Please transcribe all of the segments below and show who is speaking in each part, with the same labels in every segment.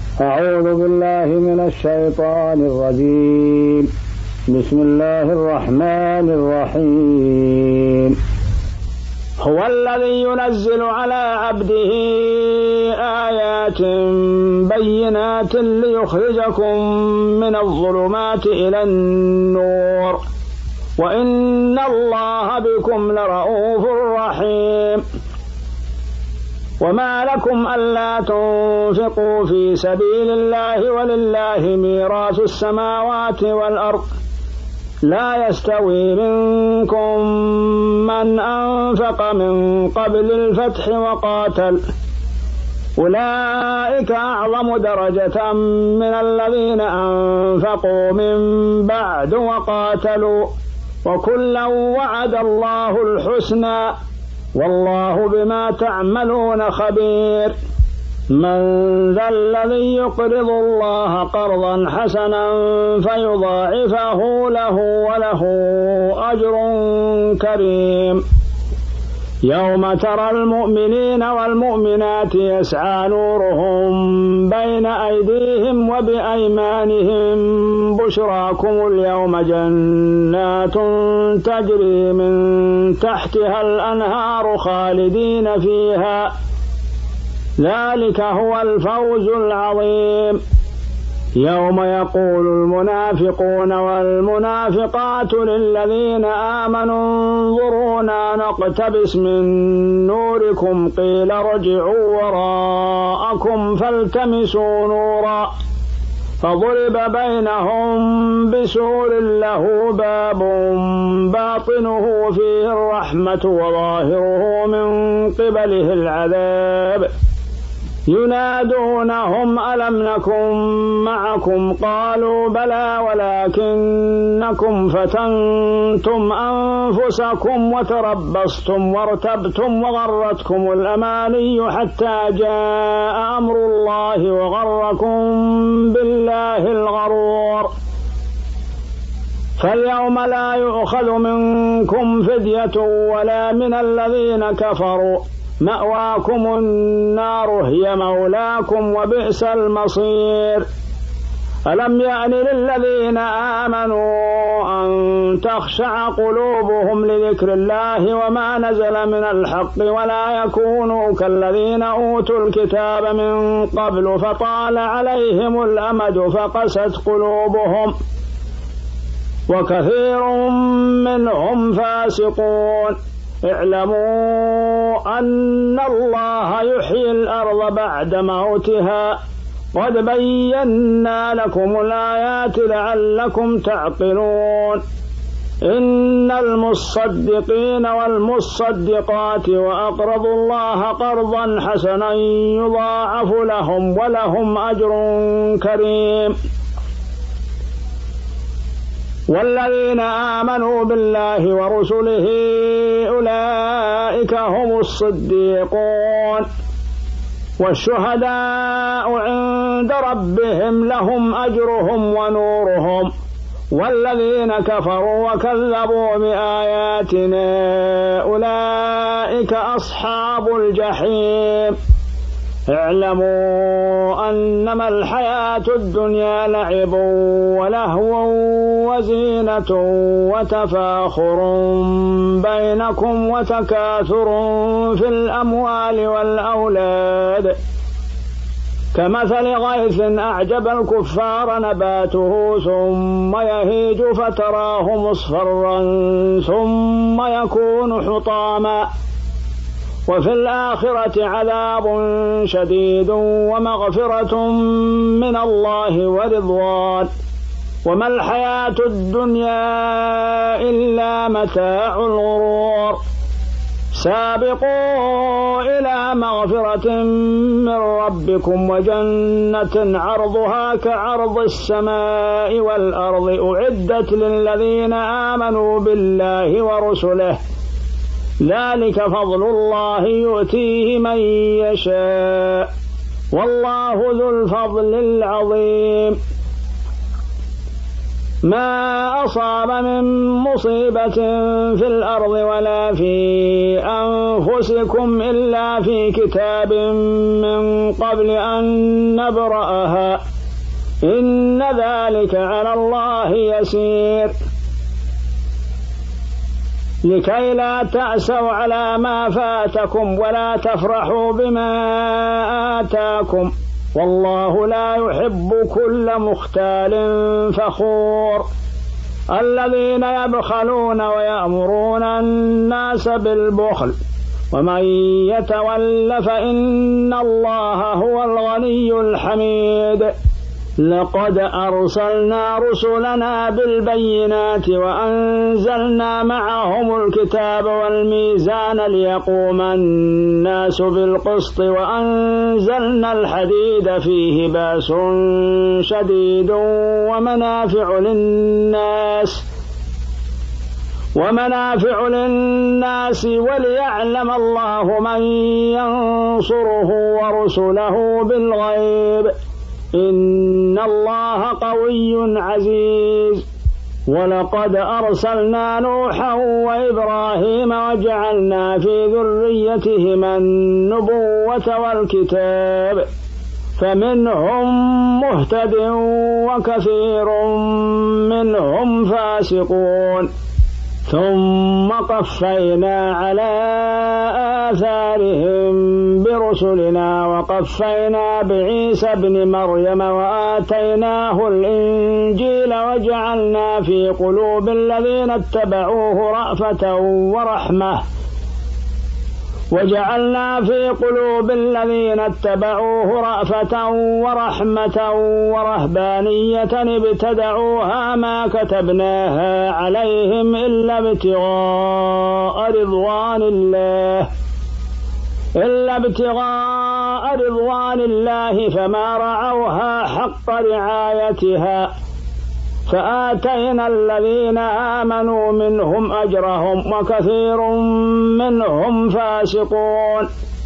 Speaker 1: أعوذ بالله من الشيطان الرجيم. بسم الله الرحمن الرحيم. هو الذي ينزل على عبده آيات بينات ليخرجكم من الظلمات إلى النور وإن الله بكم لرؤوف رحيم. وما لكم ألا تنفقوا في سبيل الله ولله ميراث السماوات والأرض لا يستوي منكم من أنفق من قبل الفتح وقاتل أولئك أعظم درجة من الذين أنفقوا من بعد وقاتلوا وكلا وعد الله الحسنى والله بما تعملون خبير. من ذا الذي يقرض الله قرضا حسنا فيضاعفه له وله أجر كريم. يوم ترى المؤمنين والمؤمنات يسعى نورهم بين أيديهم وبأيمانهم بشراكم اليوم جنات تجري من تحتها الأنهار خالدين فيها ذلك هو الفوز العظيم. يوم يقول المنافقون والمنافقات للذين آمنوا انظرونا نقتبس من نوركم قيل ارجعوا وراءكم فالتمسوا نورا فضرب بينهم بسور له باب باطنه فيه الرحمة وظاهره من قبله العذاب ينادونهم ألم نكن معكم قالوا بلى ولكنكم فتنتم أنفسكم وتربصتم وارتبتم وغرتكم الأماني حتى جاء أمر الله وغركم بالله الغرور. فاليوم لا يؤخذ منكم فدية ولا من الذين كفروا مأواكم النار هي مولاكم وبئس المصير. ألم يأن للذين آمنوا أن تخشع قلوبهم لذكر الله وما نزل من الحق ولا يكونوا كالذين أوتوا الكتاب من قبل فطال عليهم الأمد فقست قلوبهم وكثير منهم فاسقون. اعلموا أن الله يحيي الأرض بعد موتها قد بينا لكم الآيات لعلكم تعقلون. إن المصدقين والمصدقات وأقرضوا الله قرضا حسنا يضاعف لهم ولهم أجر كريم. والذين آمنوا بالله ورسله أولئك هم الصديقون والشهداء عند ربهم لهم أجرهم ونورهم. والذين كفروا وكذبوا بآياتنا أولئك أصحاب الجحيم. اعلموا أنما الحياة الدنيا لعب ولهو وزينة وتفاخر بينكم وتكاثر في الأموال والأولاد كمثل غيث أعجب الكفار نباته ثم يهيج فتراه مصفرا ثم يكون حطاما وفي الآخرة عذاب شديد ومغفرة من الله ورضوان وما الحياة الدنيا إلا متاع الغرور. سابقوا إلى مغفرة من ربكم وجنة عرضها كعرض السماء والأرض أعدت للذين آمنوا بالله ورسله ذلك فضل الله يؤتيه من يشاء والله ذو الفضل العظيم. ما أصاب من مصيبة في الأرض ولا في أنفسكم إلا في كتاب من قبل أن نبرأها إن ذلك على الله يسير لكي لا تأسوا على ما فاتكم ولا تفرحوا بما آتاكم والله لا يحب كل مختال فخور الذين يبخلون ويأمرون الناس بالبخل ومن يتول فإن الله هو الغني الحميد لقد أرسلنا رسلنا بالبينات وأنزلنا معهم الكتاب والميزان ليقوم الناس بالقسط وأنزلنا الحديد فيه بأس شديد ومنافع للناس وليعلم الله من ينصره ورسله بالغيب إن الله قوي عزيز ولقد أرسلنا نوحا وإبراهيم وجعلنا في ذريتهما النبوة والكتاب فمنهم مهتد وكثير منهم فاسقون ثم قفينا على آثارهم برسلنا وقفينا بعيسى ابن مريم وآتيناه الإنجيل وجعلنا في قلوب الذين اتبعوه رأفة ورحمة ورهبانية ابتدعوها ما كتبناها عليهم إلا ابتغاء رضوان الله فما رعوها حق رعايتها فآتينا الذين آمنوا منهم أجرهم وكثير منهم فاسقون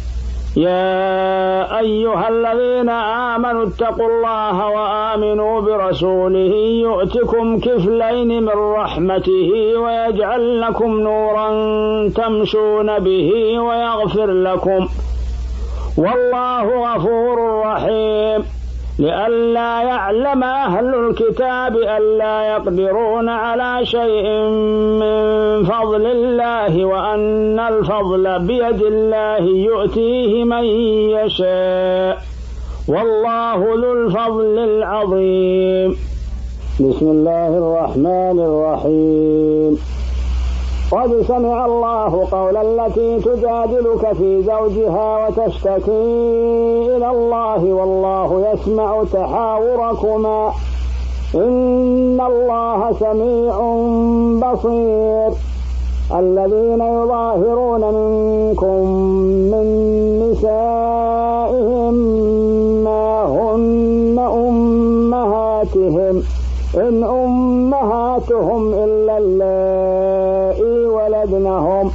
Speaker 1: يا أيها الذين آمنوا اتقوا الله وآمنوا برسوله يؤتكم كفلين من رحمته ويجعل لكم نورا تمشون به ويغفر لكم والله غفور رحيم لئلا يعلم أهل الكتاب ألا يقدرون على شيء من فضل الله وأن الفضل بيد الله يؤتيه من يشاء والله ذو الفضل العظيم بسم الله الرحمن الرحيم قد سمع الله قول التي تجادلك في زوجها وتشتكي إلى الله والله يسمع تحاوركما إن الله سميع بصير الذين يظاهرون منكم من نسائهم ما هن أمهاتهم إن أمهاتهم إلا اللائي ولدنهم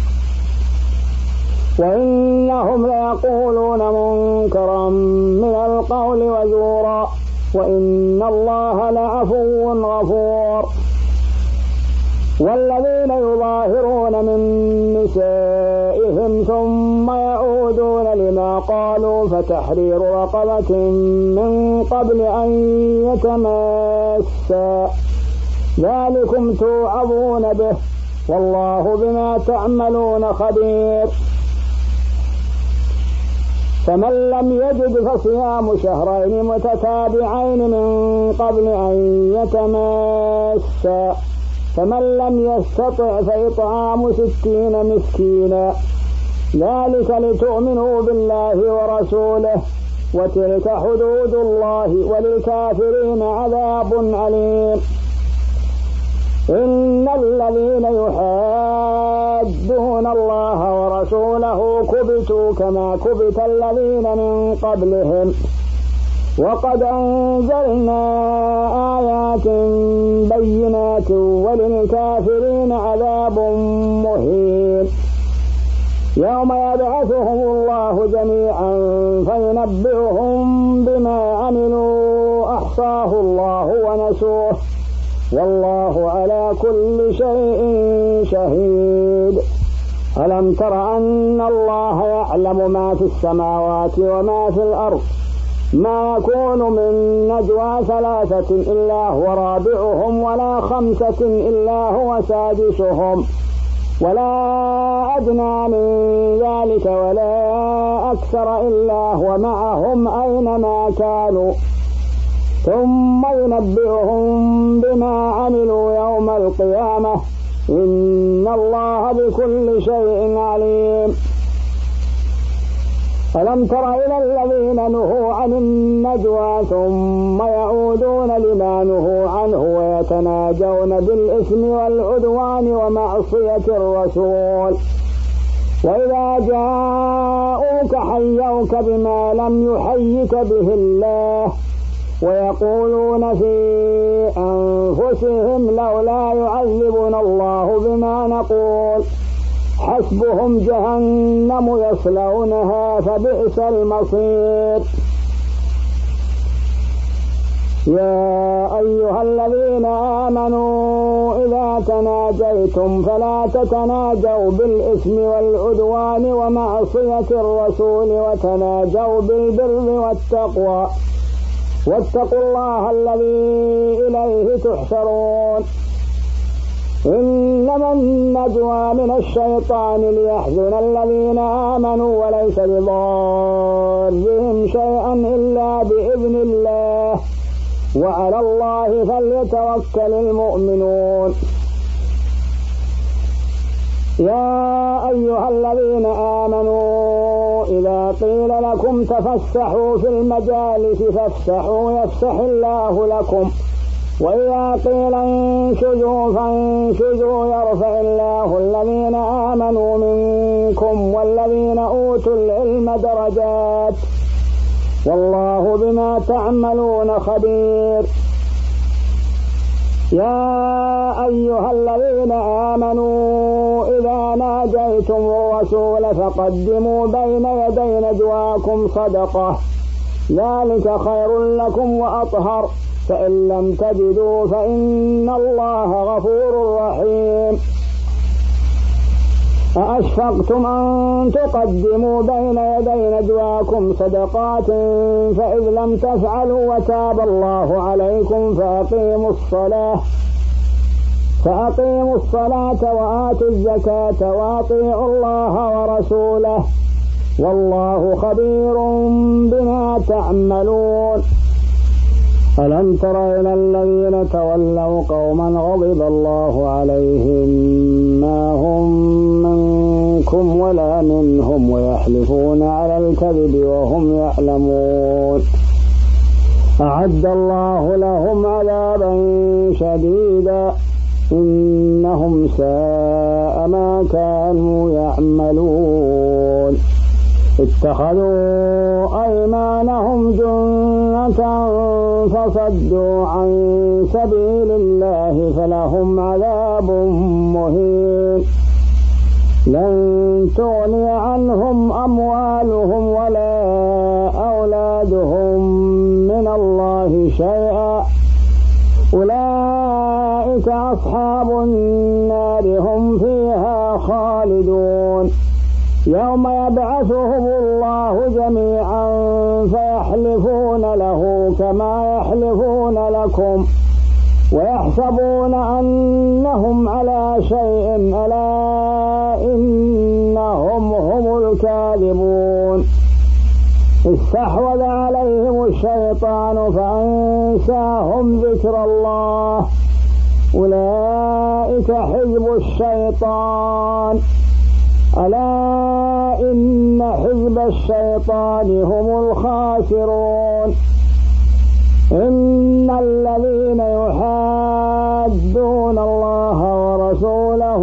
Speaker 1: وإنهم ليقولون منكرا من القول وزورا وإن الله لعفو غفور والذين يظاهرون من نسائهم ثم يعودون لما قالوا فتحرير رقبة من قبل أن يتماسا ذلكم توعظون به والله بما تعملون خبير فمن لم يجد فصيام شهرين متتابعين من قبل أن يتماسا فمن لم يستطع فإطعام 60 مسكينا ذلك لتؤمنوا بالله ورسوله وتلك حدود الله وللكافرين عذاب أليم إن الذين يحادون الله ورسوله كبتوا كما كبت الذين من قبلهم وقد أنزلنا آيات بينات وللكافرين عذاب مهين يوم يبعثهم الله جميعا فينبئهم بما عملوا أحصاه الله ونسوه والله على كل شيء شهيد. ألم تر أن الله يعلم ما في السماوات وما في الأرض؟ ما يكون من نجوى ثلاثة إلا هو رابعهم ولا خمسة إلا هو سادسهم ولا أدنى من ذلك ولا أكثر إلا هو معهم أينما كانوا ثم ينبئهم بما عملوا يوم القيامة إن الله بكل شيء عليم. ألم تر إلى الذين نهوا عن النجوى ثم يعودون لما نهوا عنه ويتناجون بالإثم والعدوان ومعصية الرسول وإذا جاءوك حيوك بما لم يحيك به الله ويقولون في أنفسهم لولا يعذبنا الله بما نقول حسبهم جهنم يصلونها فبئس المصير. يا أيها الذين آمنوا إذا تناجيتم فلا تتناجوا بالإثم والعدوان ومعصية الرسول وتناجوا بالبر والتقوى واتقوا الله الذي إليه تحشرون. إنما النجوى من الشيطان ليحزن الذين آمنوا وليس بضارهم شيئا إلا بإذن الله وعلى الله فليتوكل المؤمنون. يا أيها الذين آمنوا إذا قيل لكم تفسحوا في المجالس فافسحوا يفسح الله لكم وإذا قيل انشزوا فانشزوا يرفع الله الذين آمنوا منكم والذين أوتوا العلم درجات والله بما تعملون خبير. يا أيها الذين آمنوا إذا ناجيتم الرسول فقدموا بين يدي نجواكم صدقة ذلك خير لكم وأطهر فإن لم تجدوا فإن الله غفور رحيم. أأشفقتم أن تقدموا بين يدي نجواكم صدقات فإذ لم تفعلوا وتاب الله عليكم فأقيموا الصلاة وآتوا الزكاة وأطيعوا الله ورسوله والله خبير بما تعملون. ألم تر إلى الذين تولوا قوما غضب الله عليهم ما هم منكم ولا منهم ويحلفون على الكذب وهم يعلمون أعد الله لهم عذابا شديدا إنهم ساء ما كانوا يعملون. اتخذوا أيمانهم جنة فصدوا عن سبيل الله فلهم عذاب مهين لن تغني عنهم أموالهم ولا أولادهم من الله شيئا أولئك أصحاب النار هم فيها خالدون. يوم يبعثهم الله جميعا فيحلفون له كما يحلفون لكم ويحسبون أنهم على شيء ألا إنهم هم الكاذبون. استحوذ عليهم الشيطان فأنساهم ذكر الله أولئك حزب الشيطان ألا إن حزب الشيطان هم الخاسرون. إن الذين يحادون الله ورسوله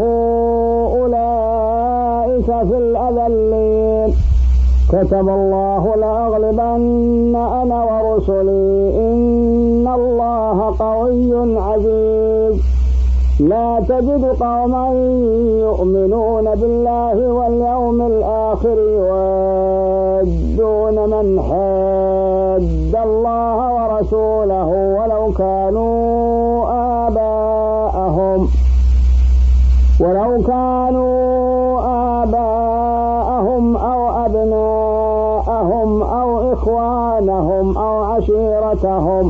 Speaker 1: أولئك في الأذلين كتب الله لأغلبن أنا ورسلي إن الله قوي عزيز. لا تجد قوما يؤمنون بالله واليوم الآخر يوادون من حاد الله ورسوله ولو كانوا آباءهم إخوانهم أو عشيرتهم.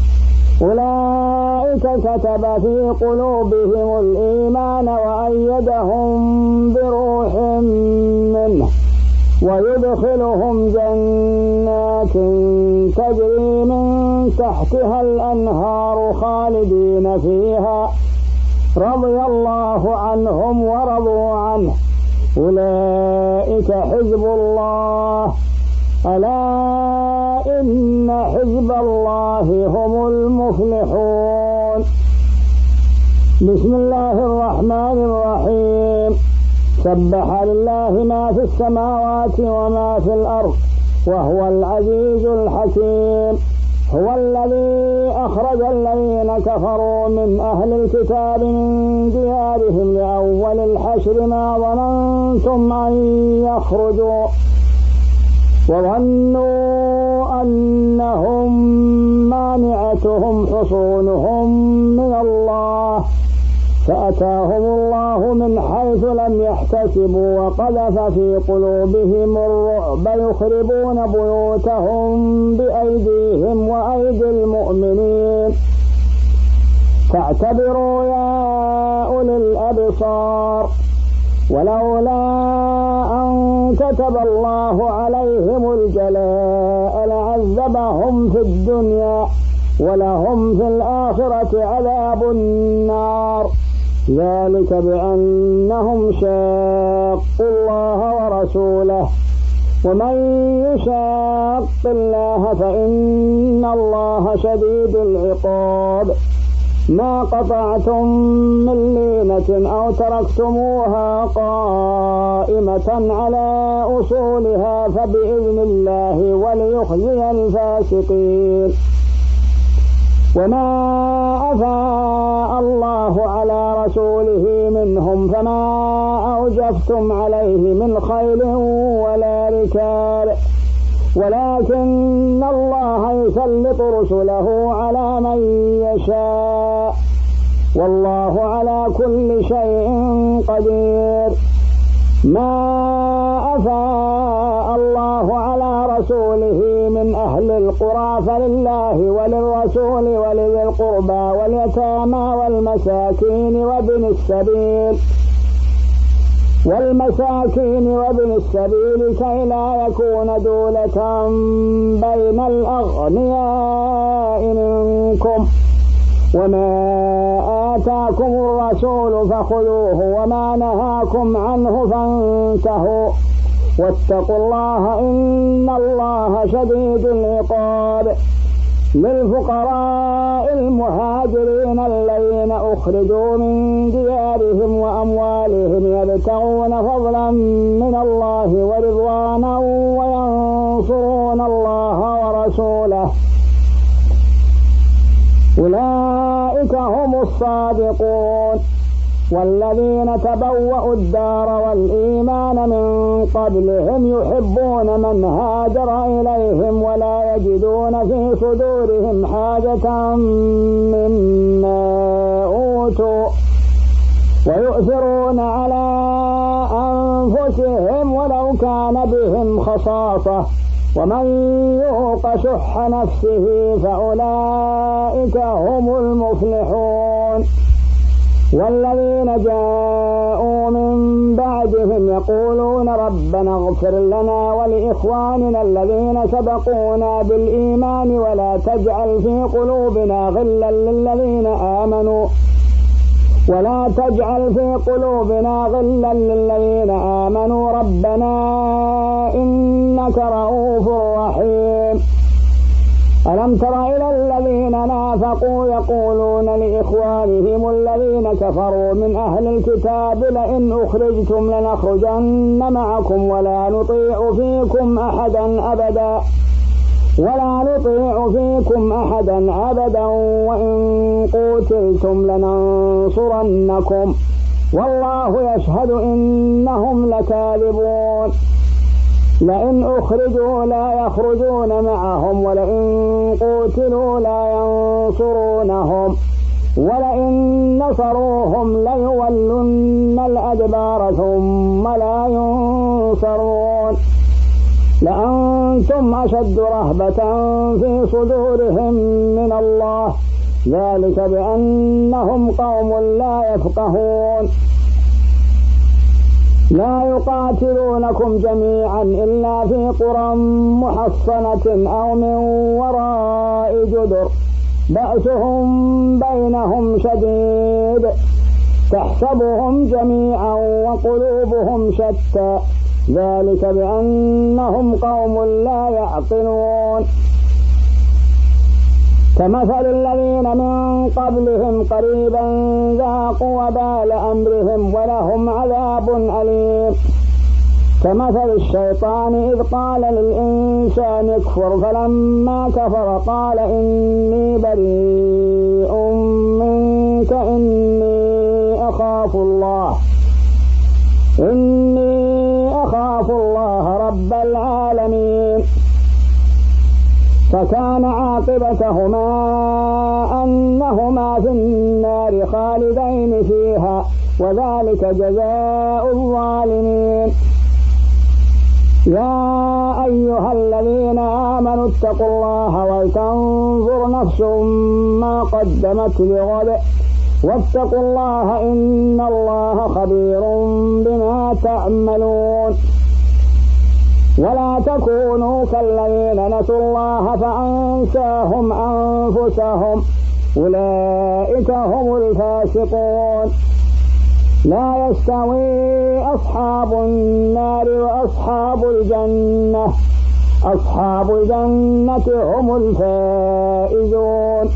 Speaker 1: أولئك كتب في قلوبهم الإيمان وأيدهم بروح منه ويدخلهم جنات تجري من تحتها الأنهار خالدين فيها رضي الله عنهم ورضوا عنه أولئك حزب الله ألا إن حزب الله هم المفلحون. بسم الله الرحمن الرحيم. سبح لله ما في السماوات وما في الأرض وهو العزيز الحكيم. هو الذي أخرج الذين كفروا من أهل الكتاب من ديارهم لأول الحشر ما ظننتم أن يخرجوا وظنوا أنهم مانعتهم حصونهم من الله فأتاهم الله من حيث لم يحتسبوا وقذف في قلوبهم الرعب يخربون بيوتهم بأيديهم وأيدي المؤمنين فاعتبروا يا أولي الأبصار. ولولا أن كتب الله عليهم الجلاء لعذبهم في الدنيا ولهم في الآخرة عذاب النار ذلك بأنهم شاقوا الله ورسوله ومن يشاق الله فإن الله شديد العقاب. ما قطعتم من لينة أو تركتموها قائمة على أصولها فبإذن الله وليخزي الفاسقين. وما أفاء الله على رسوله منهم فما أوجفتم عليه من خيل ولا ركاب ولكن الله يسلط رسله على من يشاء والله على كل شيء قدير. ما أفاء الله على رسوله من أهل القرى فلله وللرسول ولذي القربى واليتامى والمساكين وابن السبيل كي لا يكون دولة بين الأغنياء منكم. وما آتاكم الرسول فخذوه وما نهاكم عنه فانتهوا واتقوا الله إن الله شديد العقاب. للفقراء المهاجرين الذين أخرجوا من ديارهم وأموالهم يبتغون فضلا من الله ورضوانا وينصرون الله ورسوله أولئك هم الصادقون. والذين تبوأوا الدار والإيمان من قبلهم يحبون من هاجر إليهم ولا يجدون في صدورهم حاجة مما أوتوا ويؤثرون على أنفسهم ولو كان بهم خصاصة ومن يوق شح نفسه فأولئك هم المفلحون. والذين جاءوا من بعدهم يقولون ربنا اغفر لنا ولإخواننا الذين سبقونا بالإيمان ولا تجعل في قلوبنا غلا للذين آمنوا ربنا إنك رؤوف رحيم. ألم تر إلى الذين نافقوا يقولون لإخوانهم الذين كفروا من أهل الكتاب لئن أخرجتم لنخرجن معكم ولا نطيع فيكم أحدا أبدا وإن قتلتم لننصرنكم والله يشهد إنهم لكاذبون. لئن أخرجوا لا يخرجون معهم ولئن قتلوا لا ينصرونهم ولئن نصروهم ليولن الأدبار ثم لا ينصرون. لأنتم أشد رهبة في صدورهم من الله، ذلك بأنهم قوم لا يفقهون. لا يقاتلونكم جميعا إلا في قرى محصنة أو من وراء جدر بأسهم بينهم شديد، تحسبهم جميعا وقلوبهم شتى، ذلك بأنهم قوم لا يعقلون. كمثل الذين من قبلهم قريبا ذاقوا وبال أمرهم ولهم عذاب أليم. كمثل الشيطان إذ قال للإنسان اكفر فلما كفر قال إني بريء منك إني أخاف الله رب العالمين. فكان عاقبتهما أنهما في النار خالدين فيها، وذلك جزاء الظالمين. يا أيها الذين آمنوا اتقوا الله ولتنظر نفس ما قدمت لغد واتقوا الله إن الله خبير بما تعملون. ولا تكونوا كالذين نسوا الله فأنساهم أنفسهم أولئك هم الفاسقون. لا يستوي أصحاب النار وأصحاب الجنة، أصحاب الجنة هم الفائزون.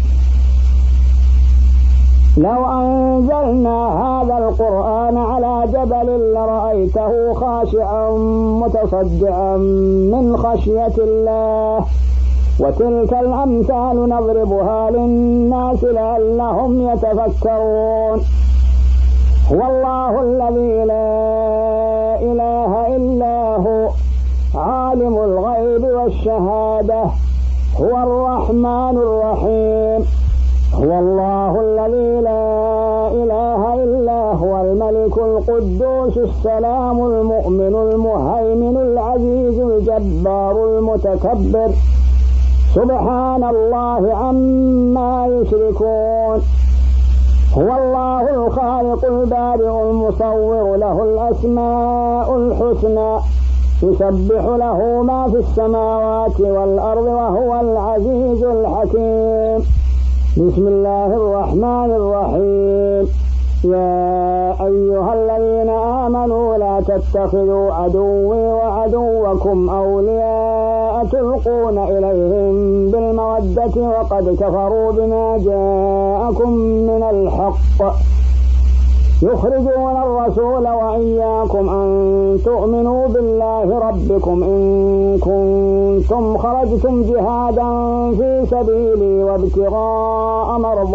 Speaker 1: لو أنزلنا هذا القرآن على جبل لرأيته خاشعا متصدعا من خشية الله، وتلك الأمثال نضربها للناس لعلهم يتفكرون. هو الله الذي لا إله إلا هو عالم الغيب والشهادة، هو الرحمن الرحيم. هو الله الذي لا إله إلا هو الملك القدوس السلام المؤمن المهيمن العزيز الجبار المتكبر، سبحان الله عما يشركون. هو الله الخالق البارئ المصور، له الأسماء الحسنى، يسبح له ما في السماوات والأرض وهو العزيز الحكيم. بسم الله الرحمن الرحيم. يا أيها الذين آمنوا لا تتخذوا عدوي وعدوكم أولياء تلقون إليهم بالمودة وقد كفروا بما جاءكم من الحق، يخرجون الرسول وإياكم أن تؤمنوا بالله ربكم إن كنتم خرجتم جهادا في سبيلي وابتغاء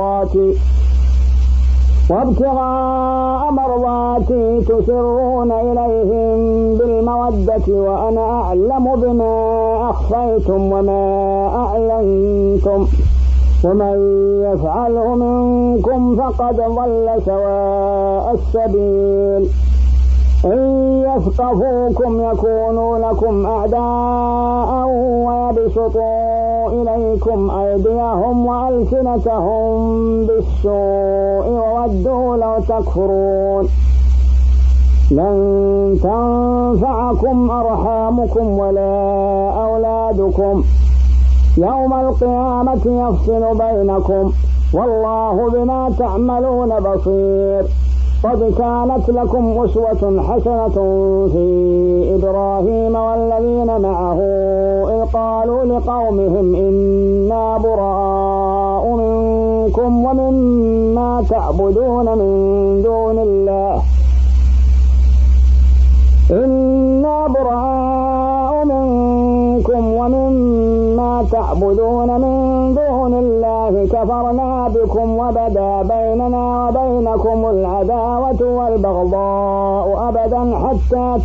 Speaker 1: مرضاتي تسرون إليهم بالمودة وأنا أعلم بما أخفيتم وما أعلنتم، ومن يفعله منكم فقد ضل سواء السبيل. إن يثقفوكم يكونوا لكم أعداء ويبسطوا إليكم أيديهم وألسنتهم بالسوء وودوا لو تكفرون. لن تنفعكم أرحامكم ولا أولادكم، يوم القيامة يفصل بينكم والله بما تعملون بصير. قد كانت لكم أسوة حسنة في إبراهيم والذين معه إذ قالوا لقومهم إنا براء منكم ومما تعبدون من دون الله كفرنا بكم وبدا بيننا وبينكم العداوة والبغضاء أبدا حتى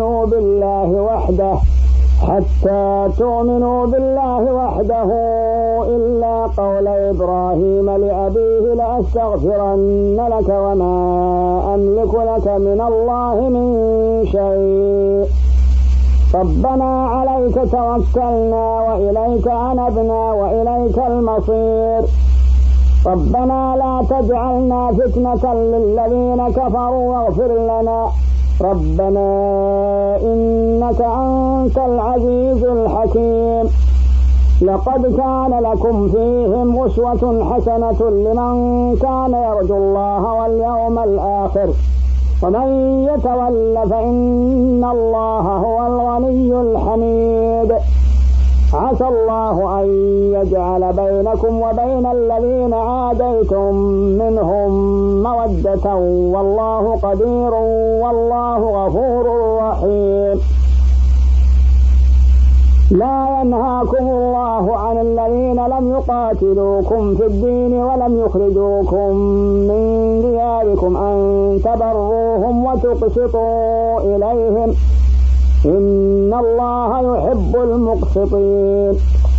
Speaker 1: تؤمنوا بالله وحده إلا قول إبراهيم لأبيه لأستغفرن لك وما أملك لك من الله من شيء ربنا عليك توكلنا وإليك أنبنا وإليك المصير ربنا لا تجعلنا فتنة للذين كفروا واغفر لنا ربنا إنك أنت العزيز الحكيم لقد كان لكم فيهم أسوة حسنة لمن كان يرجو الله واليوم الآخر ومن يتول فإن الله هو الغني الحميد عسى الله أن يجعل بينكم وبين الذين عاديتم منهم مودة والله قدير والله غفور رحيم لا ينهاكم الله عن الذين لم يقاتلوكم في الدين ولم يخرجوكم من دياركم أن تبروهم وتقسطوا إليهم إن الله يحب المقسطين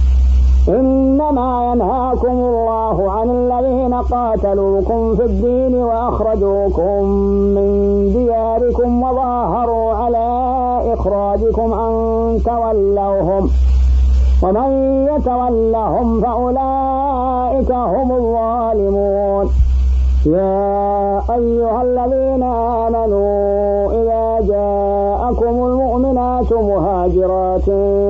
Speaker 1: إنما ينهاكم الله عن الذين قاتلوكم في الدين وأخرجوكم من دياركم وظاهروا على إخراجكم أن تولوهم ومن يتولهم فأولئك هم الظالمون يا أيها الذين آمنوا إذا جاءكم المؤمنات مهاجرات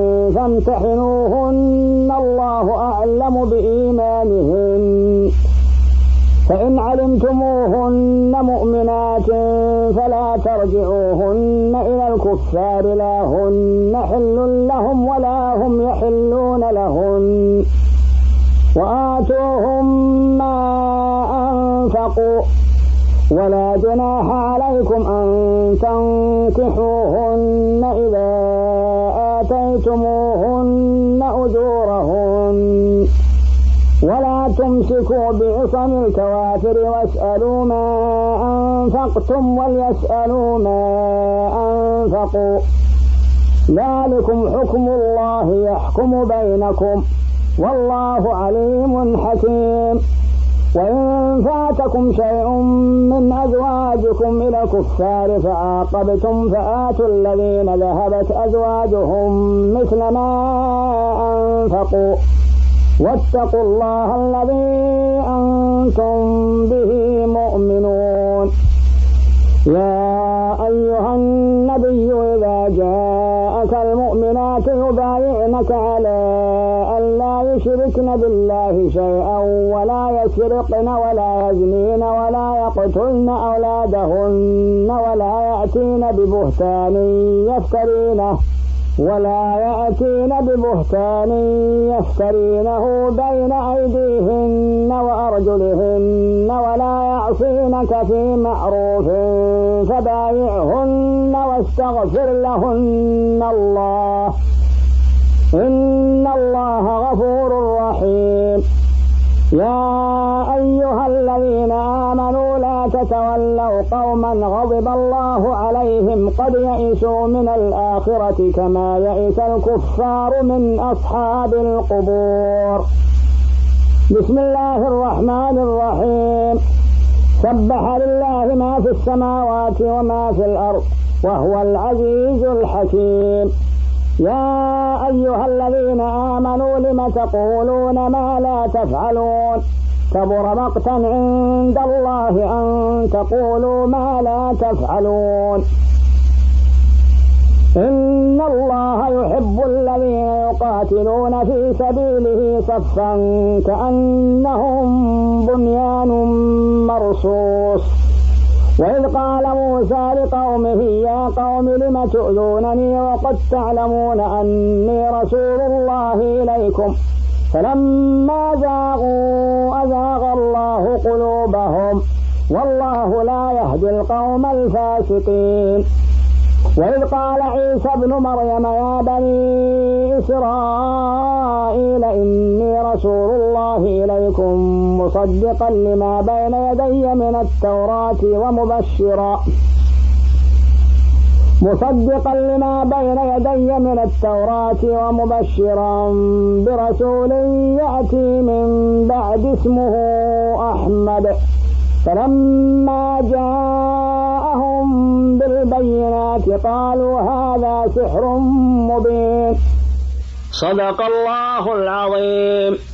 Speaker 1: فامتحنوهن الله أعلم بإيمانهن فإن علمتموهن مؤمنات فلا ترجعوهن إلى الكفار لا هن حل لهم ولا هم يحلون لهن وآتوهم ما أنفقوا ولا جناح عليكم أن تنكحوهن إذا آتيتموهن أجورهن ولا تمسكوا بعصم الكوافر واسألوا ما أنفقتم وليسألوا ما أنفقوا ذلكم حكم الله يحكم بينكم والله عليم حكيم وإن فاتكم شيء من أزواجكم إلى الكفار فعاقبتم فآتوا الذين ذهبت أزواجهم مثل ما أنفقوا واتقوا الله الذي أنتم به مؤمنون يا أيها النبي إذا جاءك المؤمنات يبايعنك على أن لا يشركن بالله شيئا ولا يسرقن ولا يزنين ولا يقتلن أولادهن ولا يأتين ببهتان يفترينه بين أيديهن وأرجلهن ولا يعصينك في معروف فبايعهن واستغفر لهن الله إن الله غفور رحيم يا أيها الذين آمنوا لا تتولوا قوما غضب الله عليهم قد يئسوا من الآخرة كما يئس الكفار من أصحاب القبور بسم الله الرحمن الرحيم سبح لله ما في السماوات وما في الأرض وهو العزيز الحكيم يا أيها الذين آمنوا لم تقولون ما لا تفعلون كبر مقتا عند الله أن تقولوا ما لا تفعلون إن الله يحب الذين يقاتلون في سبيله صفا كأنهم بنيان مرصوص وإذ قال موسى لقومه يا قوم لم تؤذونني وقد تعلمون أني رسول الله إليكم فلما زاغوا أزاغ الله قلوبهم والله لا يهدي القوم الفاسقين وإذ قال عيسى ابن مريم يا بني إسرائيل إني رسول الله إليكم مصدقا لما بين يدي من التوراة ومبشرا برسول يأتي من بعد اسمه أحمد فلما جاءهم بالبينات قالوا هذا سحر مبين.
Speaker 2: صدق الله العظيم.